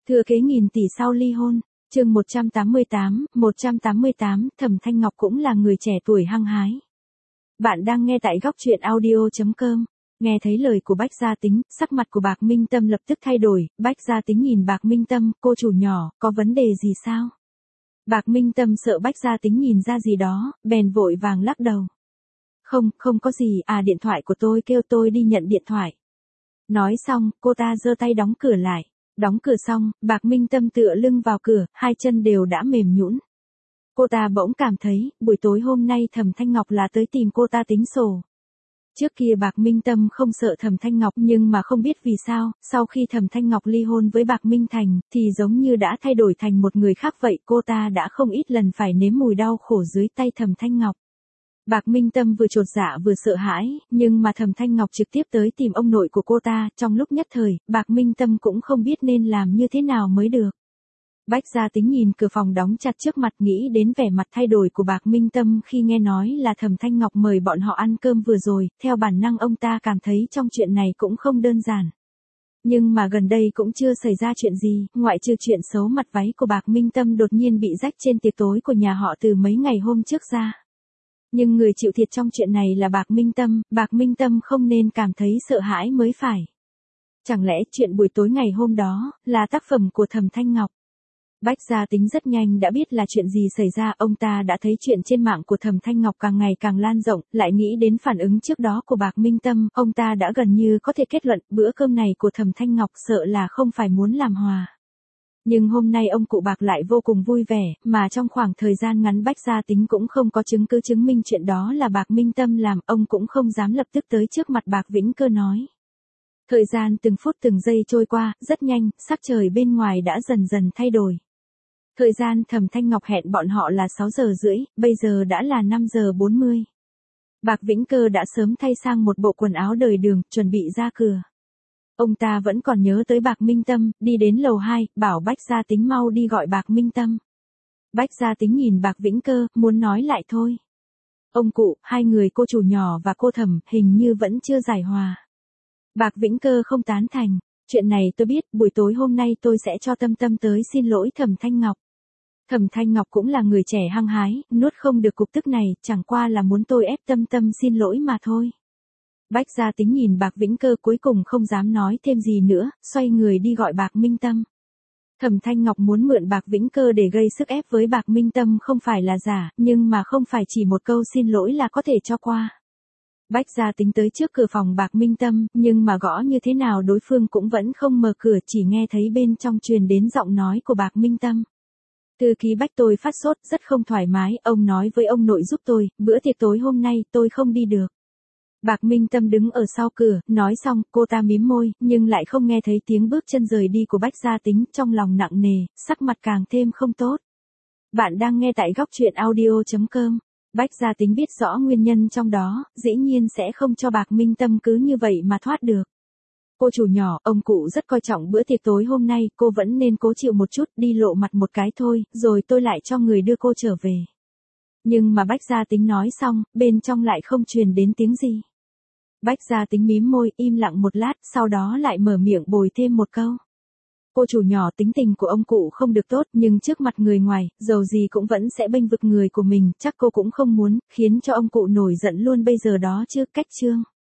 Thừa kế nghìn tỷ sau ly hôn, chương 188, Thẩm Thanh Ngọc cũng là người trẻ tuổi hăng hái. Bạn đang nghe tại góc truyện audio.com. Nghe thấy lời của Bách Gia Tính, sắc mặt của Bạc Minh Tâm lập tức thay đổi, Bách Gia Tính nhìn Bạc Minh Tâm, cô chủ nhỏ, có vấn đề gì sao? Bạc Minh Tâm sợ Bách Gia Tính nhìn ra gì đó, bèn vội vàng lắc đầu. Không có gì, điện thoại của tôi kêu tôi đi nhận điện thoại. Nói xong, cô ta giơ tay đóng cửa lại. Đóng cửa xong, Bạc Minh Tâm tựa lưng vào cửa, hai chân đều đã mềm nhũn. Cô ta bỗng cảm thấy, buổi tối hôm nay Thẩm Thanh Ngọc là tới tìm cô ta tính sổ. Trước kia Bạc Minh Tâm không sợ Thẩm Thanh Ngọc nhưng mà không biết vì sao, sau khi Thẩm Thanh Ngọc ly hôn với Bạc Minh Thành, thì giống như đã thay đổi thành một người khác vậy, cô ta đã không ít lần phải nếm mùi đau khổ dưới tay Thẩm Thanh Ngọc. Bạc Minh Tâm vừa chột dạ vừa sợ hãi, nhưng mà Thẩm Thanh Ngọc trực tiếp tới tìm ông nội của cô ta, trong lúc nhất thời, Bạc Minh Tâm cũng không biết nên làm như thế nào mới được. Bách Gia Tính nhìn cửa phòng đóng chặt trước mặt, nghĩ đến vẻ mặt thay đổi của Bạc Minh Tâm khi nghe nói là Thẩm Thanh Ngọc mời bọn họ ăn cơm vừa rồi, theo bản năng ông ta cảm thấy trong chuyện này cũng không đơn giản. Nhưng mà gần đây cũng chưa xảy ra chuyện gì, ngoại trừ chuyện xấu mặt váy của Bạc Minh Tâm đột nhiên bị rách trên tiệc tối của nhà họ từ mấy ngày hôm trước ra. Nhưng người chịu thiệt trong chuyện này là Bạc Minh Tâm không nên cảm thấy sợ hãi mới phải. Chẳng lẽ chuyện buổi tối ngày hôm đó là tác phẩm của Thẩm Thanh Ngọc? Bách Gia Tính rất nhanh đã biết là chuyện gì xảy ra, ông ta đã thấy chuyện trên mạng của Thẩm Thanh Ngọc càng ngày càng lan rộng, lại nghĩ đến phản ứng trước đó của Bạc Minh Tâm, ông ta đã gần như có thể kết luận bữa cơm này của Thẩm Thanh Ngọc sợ là không phải muốn làm hòa. Nhưng hôm nay ông cụ Bạc lại vô cùng vui vẻ, mà trong khoảng thời gian ngắn Bách Gia Tính cũng không có chứng cứ chứng minh chuyện đó là Bạc Minh Tâm làm, ông cũng không dám lập tức tới trước mặt Bạc Vĩnh Cơ nói. Thời gian từng phút từng giây trôi qua, rất nhanh, sắc trời bên ngoài đã dần dần thay đổi. Thời gian Thẩm Thanh Ngọc hẹn bọn họ là 6 giờ rưỡi, bây giờ đã là 5 giờ 40. Bạc Vĩnh Cơ đã sớm thay sang một bộ quần áo đời đường, chuẩn bị ra cửa. Ông ta vẫn còn nhớ tới Bạc Minh Tâm, đi đến lầu 2, bảo Bách Gia Tính mau đi gọi Bạc Minh Tâm. Bách Gia Tính nhìn Bạc Vĩnh Cơ, muốn nói lại thôi. Ông cụ, hai người cô chủ nhỏ và cô Thẩm, hình như vẫn chưa giải hòa. Bạc Vĩnh Cơ không tán thành. Chuyện này tôi biết, buổi tối hôm nay tôi sẽ cho Tâm Tâm tới xin lỗi Thẩm Thanh Ngọc. Thẩm Thanh Ngọc cũng là người trẻ hăng hái, nuốt không được cục tức này, chẳng qua là muốn tôi ép Tâm Tâm xin lỗi mà thôi. Bách Gia Tính nhìn Bạc Vĩnh Cơ cuối cùng không dám nói thêm gì nữa, xoay người đi gọi Bạc Minh Tâm. Thẩm Thanh Ngọc muốn mượn Bạc Vĩnh Cơ để gây sức ép với Bạc Minh Tâm không phải là giả, nhưng mà không phải chỉ một câu xin lỗi là có thể cho qua. Bách Gia Tính tới trước cửa phòng Bạc Minh Tâm, nhưng mà gõ như thế nào đối phương cũng vẫn không mở cửa, chỉ nghe thấy bên trong truyền đến giọng nói của Bạc Minh Tâm. Thư ký Bách, tôi phát sốt, rất không thoải mái, ông nói với ông nội giúp tôi, bữa tiệc tối hôm nay tôi không đi được. Bạc Minh Tâm đứng ở sau cửa, nói xong, cô ta mím môi, nhưng lại không nghe thấy tiếng bước chân rời đi của Bách Gia Tính, trong lòng nặng nề, sắc mặt càng thêm không tốt. Bạn đang nghe tại góc truyện audio.com. Bách Gia Tính biết rõ nguyên nhân trong đó, dĩ nhiên sẽ không cho Bạc Minh Tâm cứ như vậy mà thoát được. Cô chủ nhỏ, ông cụ rất coi trọng bữa tiệc tối hôm nay, cô vẫn nên cố chịu một chút, đi lộ mặt một cái thôi, rồi tôi lại cho người đưa cô trở về. Nhưng mà Bách Gia Tính nói xong, bên trong lại không truyền đến tiếng gì. Bách Gia Tính mím môi, im lặng một lát, sau đó lại mở miệng bồi thêm một câu. Cô chủ nhỏ, tính tình của ông cụ không được tốt, nhưng trước mặt người ngoài, dầu gì cũng vẫn sẽ bênh vực người của mình, chắc cô cũng không muốn khiến cho ông cụ nổi giận luôn bây giờ đó chứ, cách chương.